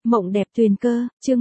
Mộng đẹp Tuyền Cơ, chương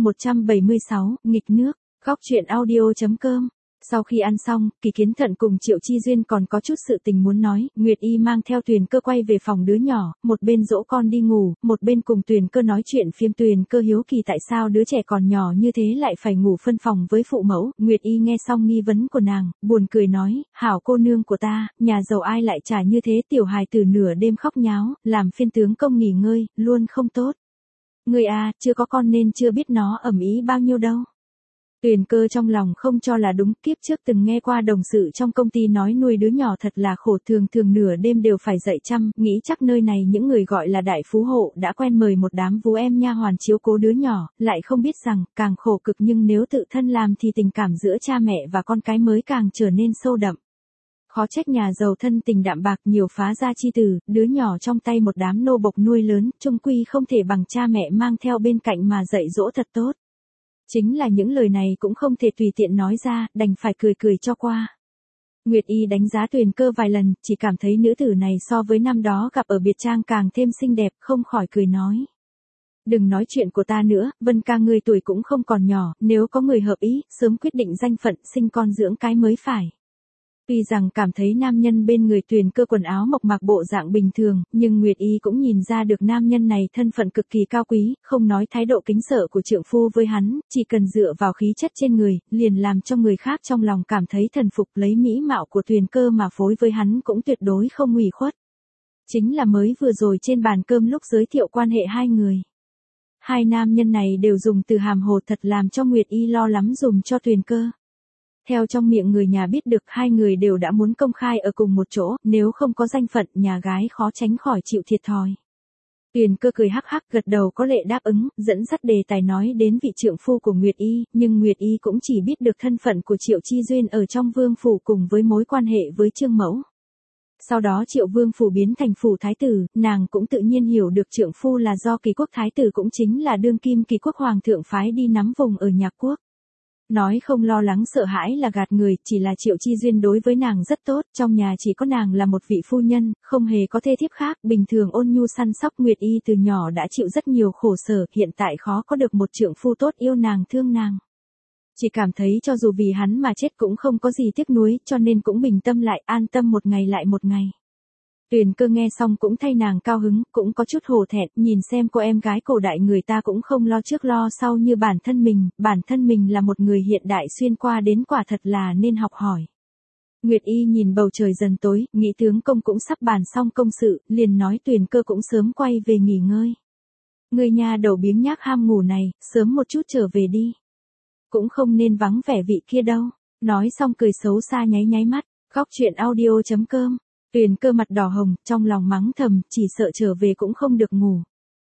176, nghịch nước, góc truyện audio.com. Sau khi ăn xong, Kỳ Kiến Thận cùng Triệu Chi Duyên còn có chút sự tình muốn nói, Nguyệt Y mang theo Tuyền Cơ quay về phòng đứa nhỏ, một bên dỗ con đi ngủ, một bên cùng Tuyền Cơ nói chuyện phiếm. Tuyền Cơ hiếu kỳ tại sao đứa trẻ còn nhỏ như thế lại phải ngủ phân phòng với phụ mẫu. Nguyệt Y nghe xong nghi vấn của nàng, buồn cười nói, hảo cô nương của ta, nhà giàu ai lại trả như thế, tiểu hài từ nửa đêm khóc nháo, làm phiên tướng công nghỉ ngơi, luôn không tốt. Người à, chưa có con nên chưa biết nó ầm ĩ bao nhiêu đâu. Tuyền Cơ trong lòng không cho là đúng, kiếp trước từng nghe qua đồng sự trong công ty nói nuôi đứa nhỏ thật là khổ, thường nửa đêm đều phải dậy chăm, nghĩ chắc nơi này những người gọi là đại phú hộ đã quen mời một đám vú em nha hoàn chiếu cố đứa nhỏ, lại không biết rằng, càng khổ cực nhưng nếu tự thân làm thì tình cảm giữa cha mẹ và con cái mới càng trở nên sâu đậm. Khó trách nhà giàu thân tình đạm bạc nhiều phá gia chi tử, đứa nhỏ trong tay một đám nô bộc nuôi lớn, chung quy không thể bằng cha mẹ mang theo bên cạnh mà dạy dỗ thật tốt. Chính là những lời này cũng không thể tùy tiện nói ra, đành phải cười cho qua. Nguyệt Y đánh giá Tuyền Cơ vài lần, chỉ cảm thấy nữ tử này so với năm đó gặp ở biệt trang càng thêm xinh đẹp, không khỏi cười nói. Đừng nói chuyện của ta nữa, Vân ca ngươi tuổi cũng không còn nhỏ, nếu có người hợp ý, sớm quyết định danh phận, sinh con dưỡng cái mới phải. Tuy rằng cảm thấy nam nhân bên người Tuyền Cơ quần áo mộc mạc bộ dạng bình thường, nhưng Nguyệt Y cũng nhìn ra được nam nhân này thân phận cực kỳ cao quý, không nói thái độ kính sợ của trượng phu với hắn, chỉ cần dựa vào khí chất trên người, liền làm cho người khác trong lòng cảm thấy thần phục, lấy mỹ mạo của Tuyền Cơ mà phối với hắn cũng tuyệt đối không ủy khuất. Chính là mới vừa rồi trên bàn cơm lúc giới thiệu quan hệ hai người. Hai nam nhân này đều dùng từ hàm hồ thật làm cho Nguyệt Y lo lắm dùm cho Tuyền Cơ. Theo trong miệng người nhà biết được hai người đều đã muốn công khai ở cùng một chỗ, nếu không có danh phận, nhà gái khó tránh khỏi chịu thiệt thòi. Tuyền Cơ cười hắc hắc gật đầu có lệ đáp ứng, dẫn dắt đề tài nói đến vị trượng phu của Nguyệt Y, nhưng Nguyệt Y cũng chỉ biết được thân phận của Triệu Chi Duyên ở trong vương phủ cùng với mối quan hệ với Trương Mẫu. Sau đó Triệu vương phủ biến thành phủ thái tử, nàng cũng tự nhiên hiểu được trượng phu là do Kỳ quốc thái tử cũng chính là đương kim Kỳ quốc hoàng thượng phái đi nắm vùng ở Nhạc quốc. Nói không lo lắng sợ hãi là gạt người, chỉ là Triệu Chi Duyên đối với nàng rất tốt, trong nhà chỉ có nàng là một vị phu nhân, không hề có thê thiếp khác, bình thường ôn nhu săn sóc. Nguyệt Y từ nhỏ đã chịu rất nhiều khổ sở, hiện tại khó có được một trượng phu tốt yêu nàng thương nàng. Chỉ cảm thấy cho dù vì hắn mà chết cũng không có gì tiếc nuối, cho nên cũng bình tâm lại, an tâm một ngày lại một ngày. Tuyền Cơ nghe xong cũng thay nàng cao hứng, cũng có chút hổ thẹn, nhìn xem cô em gái cổ đại người ta cũng không lo trước lo sau như bản thân mình là một người hiện đại xuyên qua đến quả thật là nên học hỏi. Nguyệt Y nhìn bầu trời dần tối, nghĩ tướng công cũng sắp bàn xong công sự, liền nói Tuyền Cơ cũng sớm quay về nghỉ ngơi. Người nhà đầu biếng nhác ham ngủ này, sớm một chút trở về đi. Cũng không nên vắng vẻ vị kia đâu. Nói xong cười xấu xa nháy mắt, góc truyện audio.com. Tuyền Cơ mặt đỏ hồng, trong lòng mắng thầm, chỉ sợ trở về cũng không được ngủ.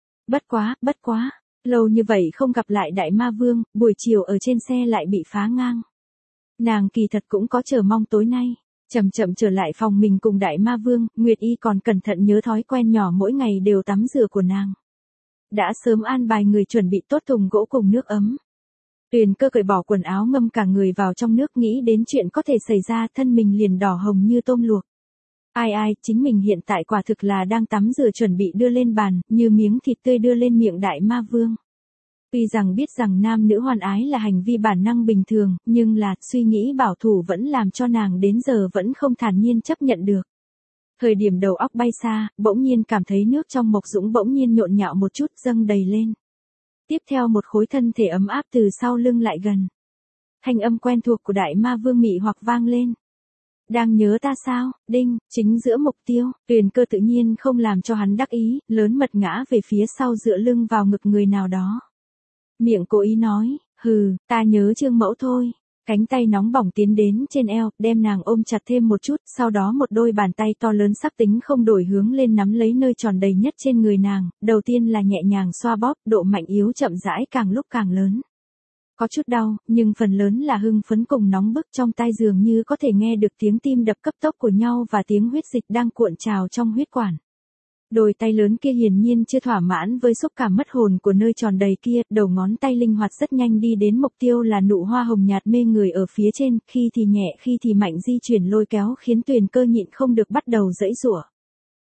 Bất quá, lâu như vậy không gặp lại Đại Ma Vương, buổi chiều ở trên xe lại bị phá ngang. Nàng kỳ thật cũng có chờ mong tối nay, chậm trở lại phòng mình cùng Đại Ma Vương, Nguyệt Y còn cẩn thận nhớ thói quen nhỏ mỗi ngày đều tắm rửa của nàng. Đã sớm an bài người chuẩn bị tốt thùng gỗ cùng nước ấm. Tuyền Cơ cởi bỏ quần áo ngâm cả người vào trong nước, nghĩ đến chuyện có thể xảy ra, thân mình liền đỏ hồng như tôm luộc. Ai, chính mình hiện tại quả thực là đang tắm rửa chuẩn bị đưa lên bàn, như miếng thịt tươi đưa lên miệng Đại Ma Vương. Tuy rằng biết rằng nam nữ hoan ái là hành vi bản năng bình thường, nhưng là, suy nghĩ bảo thủ vẫn làm cho nàng đến giờ vẫn không thản nhiên chấp nhận được. Thời điểm đầu óc bay xa, bỗng nhiên cảm thấy nước trong mộc dũng bỗng nhiên nhộn nhạo một chút, dâng đầy lên. Tiếp theo một khối thân thể ấm áp từ sau lưng lại gần. Thanh âm quen thuộc của Đại Ma Vương mị hoặc vang lên. Đang nhớ ta sao, đinh, chính giữa mục tiêu. Tuyền Cơ tự nhiên không làm cho hắn đắc ý, lớn mật ngã về phía sau dựa lưng vào ngực người nào đó. Miệng cố ý nói, ta nhớ Trương Mẫu thôi. Cánh tay nóng bỏng tiến đến trên eo, đem nàng ôm chặt thêm một chút, sau đó một đôi bàn tay to lớn sắc tính không đổi hướng lên nắm lấy nơi tròn đầy nhất trên người nàng, đầu tiên là nhẹ nhàng xoa bóp, độ mạnh yếu chậm rãi càng lúc càng lớn. Có chút đau, nhưng phần lớn là hưng phấn cùng nóng bức, trong tai dường như có thể nghe được tiếng tim đập cấp tốc của nhau và tiếng huyết dịch đang cuộn trào trong huyết quản. Đôi tay lớn kia hiển nhiên chưa thỏa mãn với xúc cảm mất hồn của nơi tròn đầy kia, đầu ngón tay linh hoạt rất nhanh đi đến mục tiêu là nụ hoa hồng nhạt mê người ở phía trên, khi thì nhẹ khi thì mạnh di chuyển lôi kéo khiến Tuyền Cơ nhịn không được bắt đầu giãy giụa.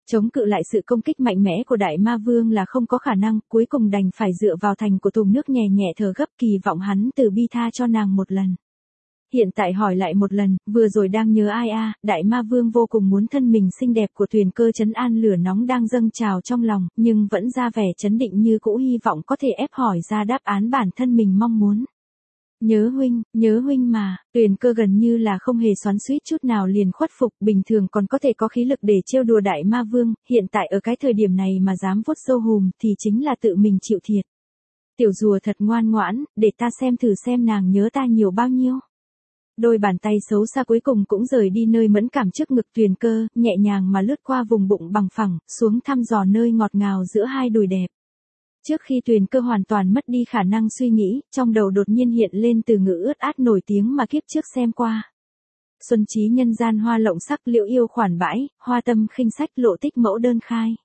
Chống cự lại sự công kích mạnh mẽ của đại ma vương là không có khả năng, cuối cùng đành phải dựa vào thành của Tùng Nước nhẹ nhẹ thở gấp kỳ vọng hắn từ bi tha cho nàng một lần. Hiện tại hỏi lại một lần, vừa rồi đang nhớ ai đại ma vương vô cùng muốn thân mình xinh đẹp của Tuyền Cơ trấn an lửa nóng đang dâng trào trong lòng, nhưng vẫn ra vẻ trấn định như cũ hy vọng có thể ép hỏi ra đáp án bản thân mình mong muốn. Nhớ huynh mà, Tuyền Cơ gần như là không hề xoắn xuýt chút nào liền khuất phục, bình thường còn có thể có khí lực để trêu đùa đại ma vương, hiện tại ở cái thời điểm này mà dám vuốt râu hùm thì chính là tự mình chịu thiệt. Tiểu rùa thật ngoan ngoãn, để ta xem thử xem nàng nhớ ta nhiều bao nhiêu. Đôi bàn tay xấu xa cuối cùng cũng rời đi nơi mẫn cảm trước ngực Tuyền Cơ, nhẹ nhàng mà lướt qua vùng bụng bằng phẳng, xuống thăm dò nơi ngọt ngào giữa hai đùi đẹp. Trước khi Tuyền Cơ hoàn toàn mất đi khả năng suy nghĩ, trong đầu đột nhiên hiện lên từ ngữ ướt át nổi tiếng mà kiếp trước xem qua. Xuân trí nhân gian hoa lộng sắc, liễu yêu khoản bãi, hoa tâm khinh sách, lộ tích mẫu đơn khai.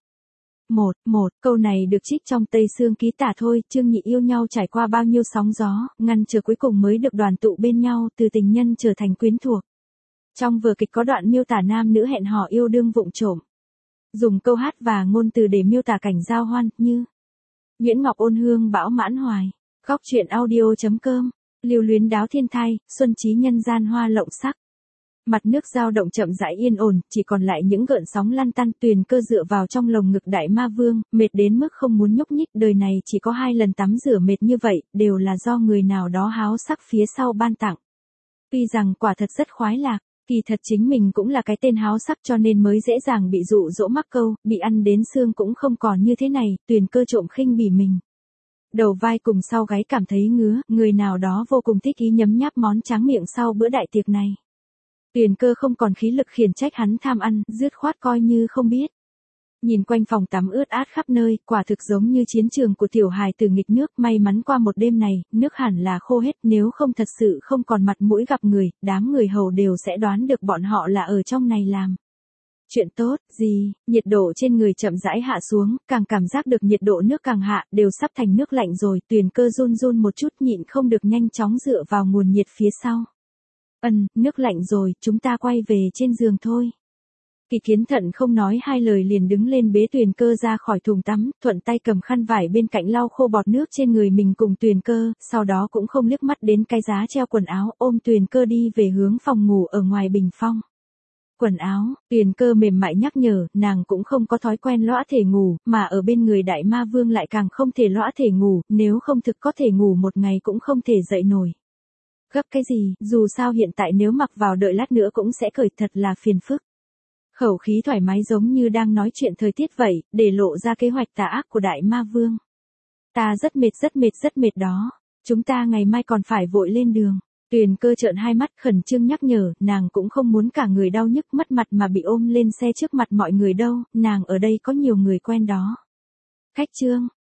Một câu này được trích trong Tây Sương Ký tả thôi, Trương Nhị yêu nhau trải qua bao nhiêu sóng gió, ngăn chờ cuối cùng mới được đoàn tụ bên nhau, từ tình nhân trở thành quyến thuộc. Trong vở kịch có đoạn miêu tả nam nữ hẹn hò yêu đương vụng trộm. Dùng câu hát và ngôn từ để miêu tả cảnh giao hoan, như Nguyễn Ngọc ôn hương bão mãn hoài. Góc truyện audio.com. Lưu luyến đáo thiên thai, xuân trí nhân gian hoa lộng sắc. Mặt nước dao động chậm rãi yên ổn, chỉ còn lại những gợn sóng lăn tăn. Tuyền Cơ dựa vào trong lồng ngực đại ma vương, mệt đến mức không muốn nhúc nhích. Đời này chỉ có 2 lần tắm rửa mệt như vậy, đều là do người nào đó háo sắc phía sau ban tặng. Tuy rằng quả thật rất khoái lạc, kỳ thật chính mình cũng là cái tên háo sắc cho nên mới dễ dàng bị dụ dỗ mắc câu, bị ăn đến xương cũng không còn như thế này. Tuyền Cơ trộm khinh bỉ mình. Đầu vai cùng sau gáy cảm thấy ngứa, người nào đó vô cùng thích ý nhấm nháp món tráng miệng sau bữa đại tiệc này. Tuyền Cơ không còn khí lực khiển trách hắn tham ăn, dứt khoát coi như không biết. Nhìn quanh phòng tắm ướt át khắp nơi, quả thực giống như chiến trường của tiểu hài tử nghịch nước. May mắn qua một đêm này, nước hẳn là khô hết, nếu không thật sự không còn mặt mũi gặp người, đám người hầu đều sẽ đoán được bọn họ là ở trong này làm chuyện tốt gì. Nhiệt độ trên người chậm rãi hạ xuống, càng cảm giác được nhiệt độ nước càng hạ, đều sắp thành nước lạnh rồi. Tuyền Cơ run run một chút, nhịn không được nhanh chóng dựa vào nguồn nhiệt phía sau. Nước lạnh rồi, chúng ta quay về trên giường thôi. Kỳ Kiến Thận không nói hai lời liền đứng lên bế Tuyền Cơ ra khỏi thùng tắm, thuận tay cầm khăn vải bên cạnh lau khô bọt nước trên người mình cùng Tuyền Cơ, sau đó cũng không liếc mắt đến cái giá treo quần áo, ôm Tuyền Cơ đi về hướng phòng ngủ ở ngoài bình phong. Quần áo, Tuyền Cơ mềm mại nhắc nhở, nàng cũng không có thói quen lõa thể ngủ, mà ở bên người đại ma vương lại càng không thể lõa thể ngủ, nếu không thực có thể ngủ một ngày cũng không thể dậy nổi. Gấp cái gì, dù sao hiện tại nếu mặc vào đợi lát nữa cũng sẽ cởi, thật là phiền phức. Khẩu khí thoải mái giống như đang nói chuyện thời tiết vậy, để lộ ra kế hoạch tà ác của đại ma vương. Ta rất mệt đó, chúng ta ngày mai còn phải vội lên đường. Tuyền Cơ trợn hai mắt khẩn trương nhắc nhở, nàng cũng không muốn cả người đau nhức mất mặt mà bị ôm lên xe trước mặt mọi người đâu, nàng ở đây có nhiều người quen đó. Khách trương,